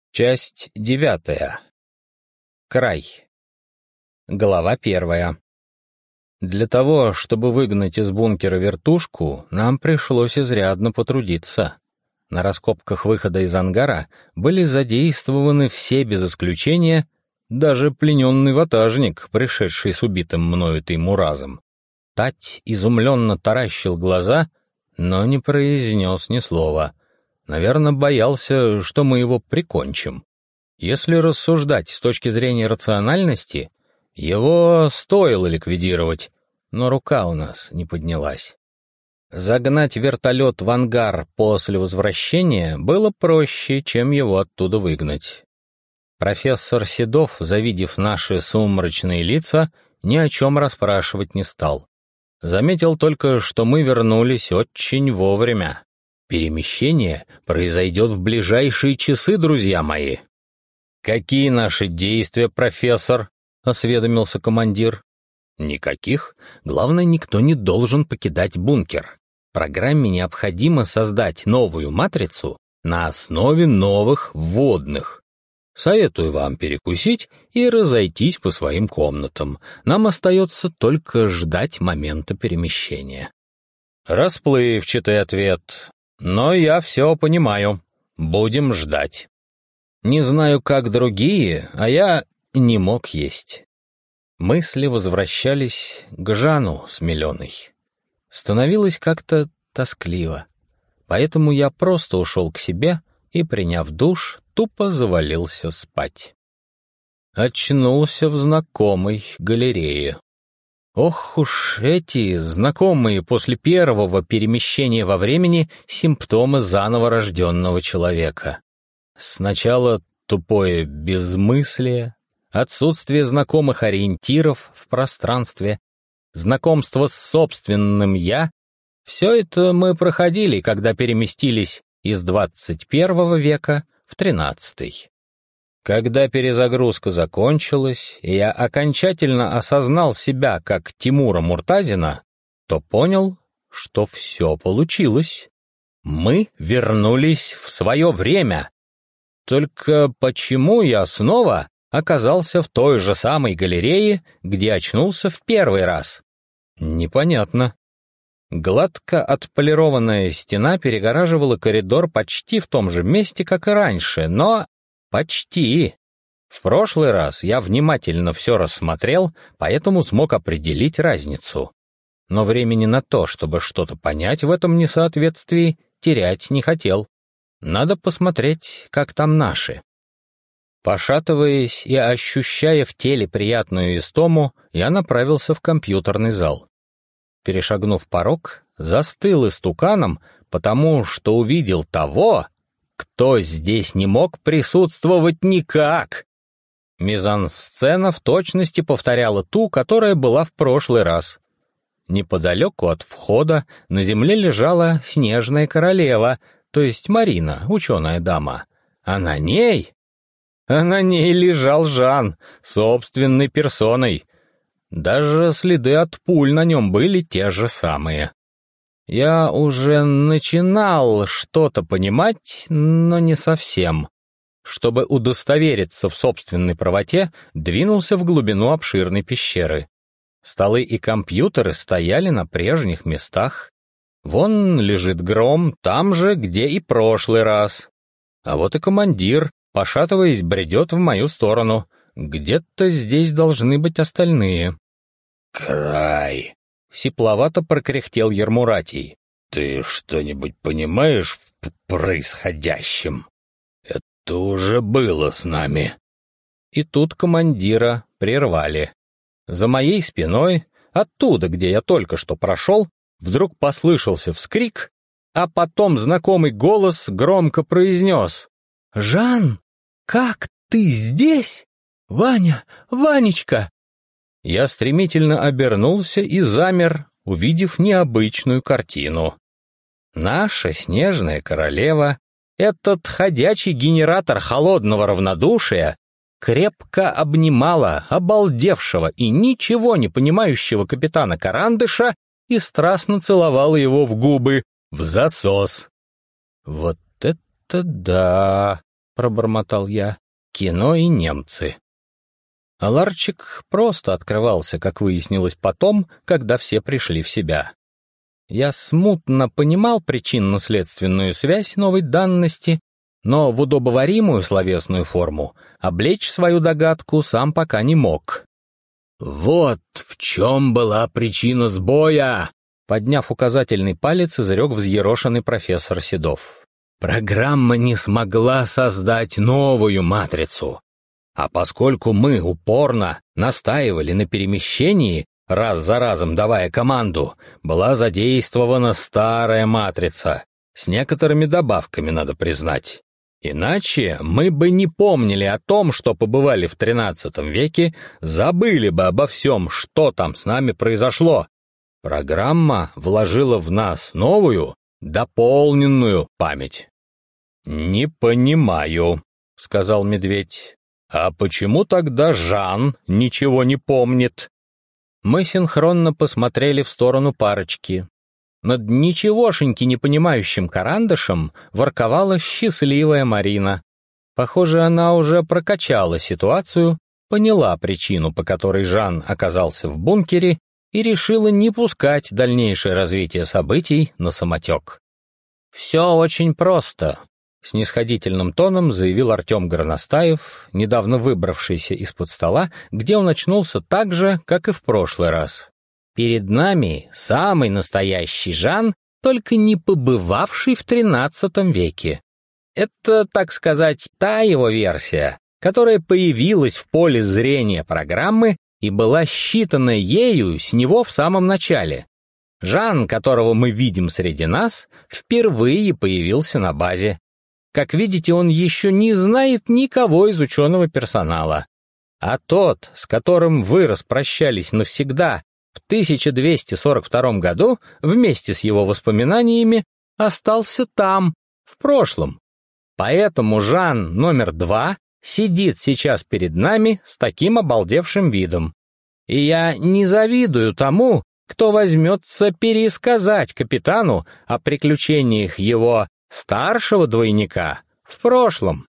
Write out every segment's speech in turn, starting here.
Часть 9. Край. Глава 1. Для того, чтобы выгнать из бункера вертушку, нам пришлось изрядно потрудиться. На раскопках выхода из ангара были задействованы все без исключения, даже плененный ватажник, пришедший с убитым мною Теймуразом. Тать изумленно таращил глаза, но не произнес ни слова. Наверное, боялся, что мы его прикончим. Если рассуждать с точки зрения рациональности, его стоило ликвидировать, но рука у нас не поднялась. Загнать вертолет в ангар после возвращения было проще, чем его оттуда выгнать. Профессор Седов, завидев наши сумрачные лица, ни о чем расспрашивать не стал. Заметил только, что мы вернулись очень вовремя. Перемещение произойдет в ближайшие часы, друзья мои. «Какие наши действия, профессор?» — осведомился командир. «Никаких. Главное, никто не должен покидать бункер. Программе необходимо создать новую матрицу на основе новых вводных. Советую вам перекусить и разойтись по своим комнатам. Нам остается только ждать момента перемещения». Расплывчатый ответ. Но я все понимаю. Будем ждать. Не знаю, как другие, а я не мог есть. Мысли возвращались к Жану с Миленой. Становилось как-то тоскливо. Поэтому я просто ушел к себе и, приняв душ, тупо завалился спать. Очнулся в знакомой галерее. Ох уж эти знакомые после первого перемещения во времени симптомы заново рожденного человека. Сначала тупое безмыслие, отсутствие знакомых ориентиров в пространстве, знакомство с собственным «я». Все это мы проходили, когда переместились из 21 века в 13-й. Когда перезагрузка закончилась, и я окончательно осознал себя как Тимура Муртазина, то понял, что все получилось. Мы вернулись в свое время. Только почему я снова оказался в той же самой галерее, где очнулся в первый раз? Непонятно. Гладко отполированная стена перегораживала коридор почти в том же месте, как и раньше, но почти. В прошлый раз я внимательно все рассмотрел, поэтому смог определить разницу. Но времени на то, чтобы что-то понять в этом несоответствии, терять не хотел. Надо посмотреть, как там наши. Пошатываясь и ощущая в теле приятную истому, я направился в компьютерный зал. Перешагнув порог, застыл истуканом, потому что увидел того, кто здесь не мог присутствовать никак. Мизансцена в точности повторяла ту, которая была в прошлый раз. Неподалеку от входа на земле лежала снежная королева, то есть Марина, ученая дама. А на ней лежал Жан, собственной персоной. Даже следы от пуль на нем были те же самые. Я уже начинал что-то понимать, но не совсем. Чтобы удостовериться в собственной правоте, двинулся в глубину обширной пещеры. Столы и компьютеры стояли на прежних местах. Вон лежит гром, там же, где и прошлый раз. А вот и командир, пошатываясь, бредет в мою сторону. Где-то здесь должны быть остальные. «Край!» — сипловато прокряхтел Ермуратий. «Ты что-нибудь понимаешь в происходящем? Это уже было с нами». И тут командира прервали. За моей спиной, оттуда, где я только что прошел, вдруг послышался вскрик, а потом знакомый голос громко произнес: «Жан, как ты здесь? Ваня, Ванечка!» Я стремительно обернулся и замер, увидев необычную картину. Наша снежная королева, этот ходячий генератор холодного равнодушия, крепко обнимала обалдевшего и ничего не понимающего капитана Карандыша и страстно целовала его в губы, в засос. «Вот это да!» пробормотал я. «Кино и немцы». А ларчик просто открывался, как выяснилось потом, когда все пришли в себя. Я смутно понимал причинно-следственную связь новой данности, но в удобоваримую словесную форму облечь свою догадку сам пока не мог. «Вот в чем была причина сбоя!» Подняв указательный палец, изрек взъерошенный профессор Седов. «Программа не смогла создать новую матрицу. А поскольку мы упорно настаивали на перемещении, раз за разом давая команду, была задействована старая матрица, с некоторыми добавками, надо признать. Иначе мы бы не помнили о том, что побывали в XIII веке, забыли бы обо всем, что там с нами произошло. Программа вложила в нас новую, дополненную память». «Не понимаю», — сказал медведь. «А почему тогда Жан ничего не помнит?» Мы синхронно посмотрели в сторону парочки. Над ничегошеньки не понимающим карандашем ворковала счастливая Марина. Похоже, она уже прокачала ситуацию, поняла причину, по которой Жан оказался в бункере, и решила не пускать дальнейшее развитие событий на самотек. «Все очень просто», — снисходительным тоном заявил Артем Горностаев, недавно выбравшийся из-под стола, где он очнулся так же, как и в прошлый раз. «Перед нами самый настоящий Жан, только не побывавший в XIII веке. Это, так сказать, та его версия, которая появилась в поле зрения программы и была считана ею с него в самом начале. Жан, которого мы видим среди нас, впервые появился на базе. Как видите, он еще не знает никого из ученого персонала. А тот, с которым вы распрощались навсегда в 1242 году, вместе с его воспоминаниями, остался там, в прошлом. Поэтому Жан номер 2 сидит сейчас перед нами с таким обалдевшим видом. И я не завидую тому, кто возьмется пересказать капитану о приключениях его старшего двойника в прошлом.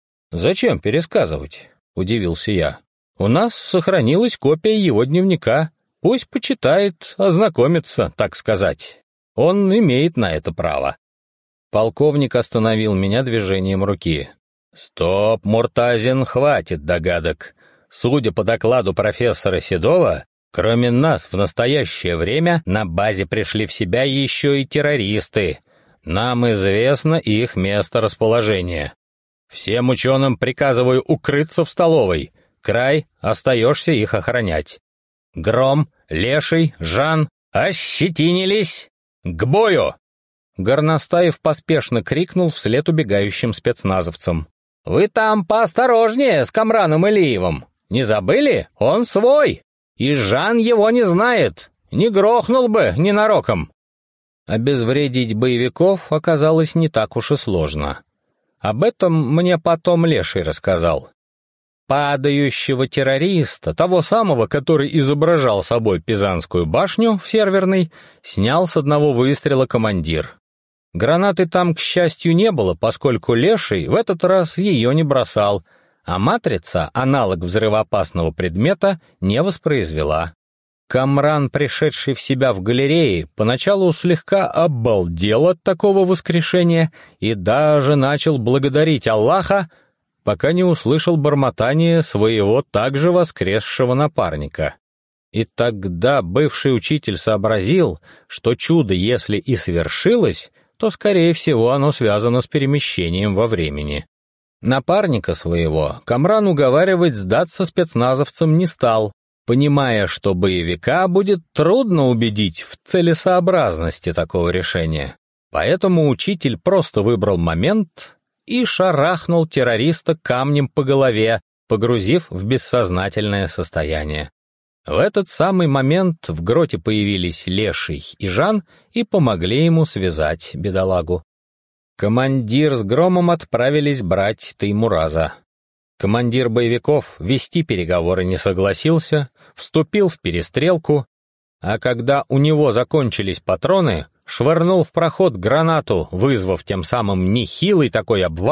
«Зачем пересказывать?» — удивился я. «У нас сохранилась копия его дневника. Пусть почитает, ознакомится, так сказать. Он имеет на это право». Полковник остановил меня движением руки. «Стоп, Муртазин, хватит догадок. Судя по докладу профессора Седова, кроме нас в настоящее время на базе пришли в себя еще и террористы. Нам известно их месторасположение. Всем ученым приказываю укрыться в столовой. Край, остаешься их охранять. Гром, Леший, Жан, ощетинились! К бою!» Горностаев поспешно крикнул вслед убегающим спецназовцам. «Вы там поосторожнее с Камраном Илиевым. Не забыли? Он свой. И Жан его не знает. Не грохнул бы ненароком». Обезвредить боевиков оказалось не так уж и сложно. Об этом мне потом Леший рассказал. Падающего террориста, того самого, который изображал собой Пизанскую башню в серверной, снял с одного выстрела командир. Гранаты там, к счастью, не было, поскольку Леший в этот раз ее не бросал, а матрица, аналог взрывоопасного предмета, не воспроизвела. Камран, пришедший в себя в галерее, поначалу слегка обалдел от такого воскрешения и даже начал благодарить Аллаха, пока не услышал бормотание своего также воскресшего напарника. И тогда бывший учитель сообразил, что чудо, если и свершилось, то, скорее всего, оно связано с перемещением во времени. Напарника своего Камран уговаривать сдаться спецназовцам не стал, понимая, что боевика будет трудно убедить в целесообразности такого решения. Поэтому учитель просто выбрал момент и шарахнул террориста камнем по голове, погрузив в бессознательное состояние. В этот самый момент в гроте появились Леший и Жан и помогли ему связать бедолагу. Командир с Громом отправились брать Теймураза. Командир боевиков вести переговоры не согласился, вступил в перестрелку, а когда у него закончились патроны, швырнул в проход гранату, вызвав тем самым нехилый такой обвал,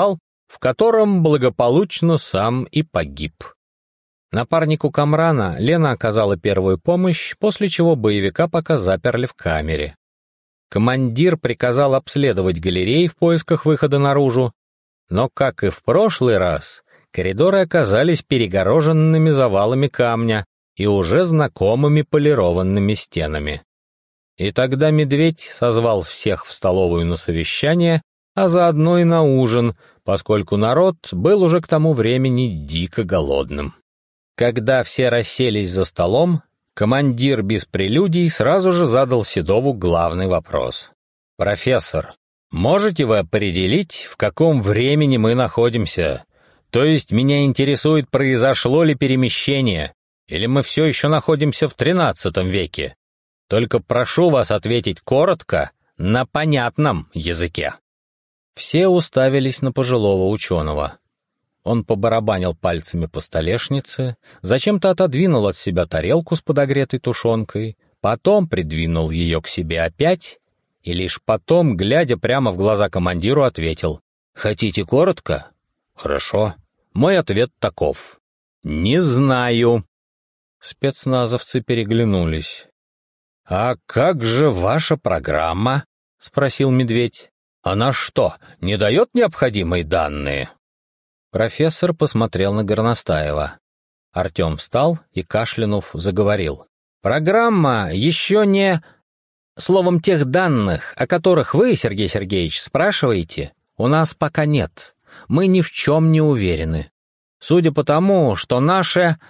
в котором благополучно сам и погиб. Напарнику Камрана Лена оказала первую помощь, после чего боевика пока заперли в камере. Командир приказал обследовать галереи в поисках выхода наружу, но, как и в прошлый раз, коридоры оказались перегороженными завалами камня и уже знакомыми полированными стенами. И тогда медведь созвал всех в столовую на совещание, а заодно и на ужин, поскольку народ был уже к тому времени дико голодным. Когда все расселись за столом, командир без прелюдий сразу же задал Седову главный вопрос. «Профессор, можете вы определить, в каком времени мы находимся? То есть меня интересует, произошло ли перемещение, или мы все еще находимся в XIII веке? Только прошу вас ответить коротко, на понятном языке». Все уставились на пожилого ученого. Он побарабанил пальцами по столешнице, зачем-то отодвинул от себя тарелку с подогретой тушенкой, потом придвинул ее к себе опять и лишь потом, глядя прямо в глаза командиру, ответил: «Хотите коротко? Хорошо. Мой ответ таков. Не знаю». Спецназовцы переглянулись. «А как же ваша программа?» — спросил медведь. «Она что, не дает необходимые данные?» Профессор посмотрел на Горностаева. Артем встал и, кашлянув, заговорил. «Программа еще не... Словом, тех данных, о которых вы, Сергей Сергеевич, спрашиваете, у нас пока нет. Мы ни в чем не уверены. Судя по тому, что наше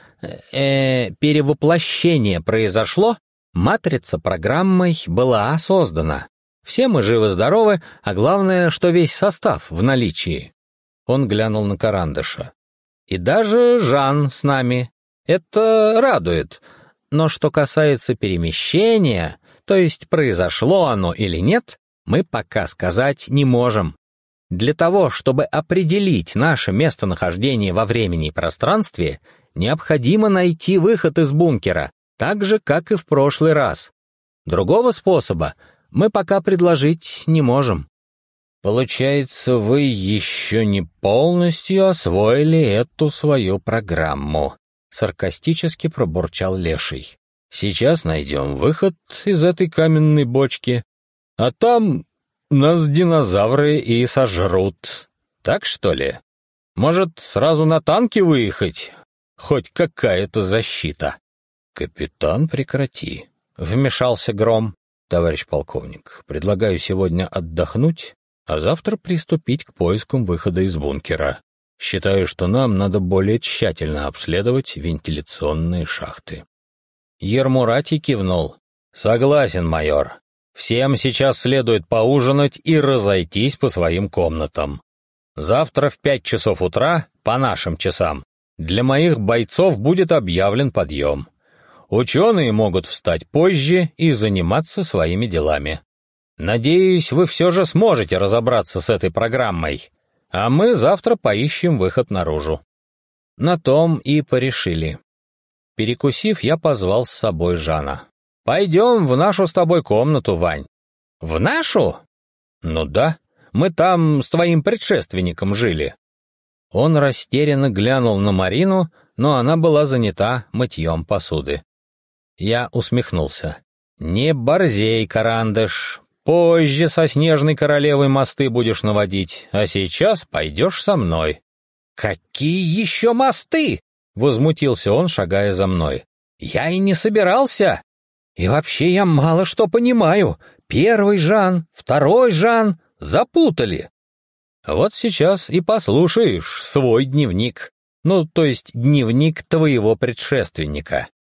перевоплощение произошло, матрица программой была создана. Все мы живы-здоровы, а главное, что весь состав в наличии». Он глянул на Карандыша. «И даже Жан с нами. Это радует. Но что касается перемещения, то есть произошло оно или нет, мы пока сказать не можем. Для того, чтобы определить наше местонахождение во времени и пространстве, необходимо найти выход из бункера, так же, как и в прошлый раз. Другого способа мы пока предложить не можем». «Получается, вы еще не полностью освоили эту свою программу», — саркастически пробурчал Леший. «Сейчас найдем выход из этой каменной бочки, а там нас динозавры и сожрут. Так что ли? Может, сразу на танке выехать? Хоть какая-то защита». «Капитан, прекрати», — вмешался Гром. «Товарищ полковник, предлагаю сегодня отдохнуть, а завтра приступить к поискам выхода из бункера. Считаю, что нам надо более тщательно обследовать вентиляционные шахты». Ермуратий кивнул. «Согласен, майор. Всем сейчас следует поужинать и разойтись по своим комнатам. Завтра в 5 часов утра, по нашим часам, для моих бойцов будет объявлен подъем. Ученые могут встать позже и заниматься своими делами. Надеюсь, вы все же сможете разобраться с этой программой, а мы завтра поищем выход наружу». На том и порешили. Перекусив, я позвал с собой Жана. «Пойдем в нашу с тобой комнату, Вань». «В нашу?» «Ну да, мы там с твоим предшественником жили». Он растерянно глянул на Марину, но она была занята мытьем посуды. Я усмехнулся. «Не борзей, Карандыш. Позже со Снежной Королевой мосты будешь наводить, а сейчас пойдешь со мной». «Какие еще мосты?» — возмутился он, шагая за мной. «Я и не собирался. И вообще я мало что понимаю. Первый Жан, второй Жан запутали». «Вот сейчас и послушаешь свой дневник. Ну, то есть дневник твоего предшественника».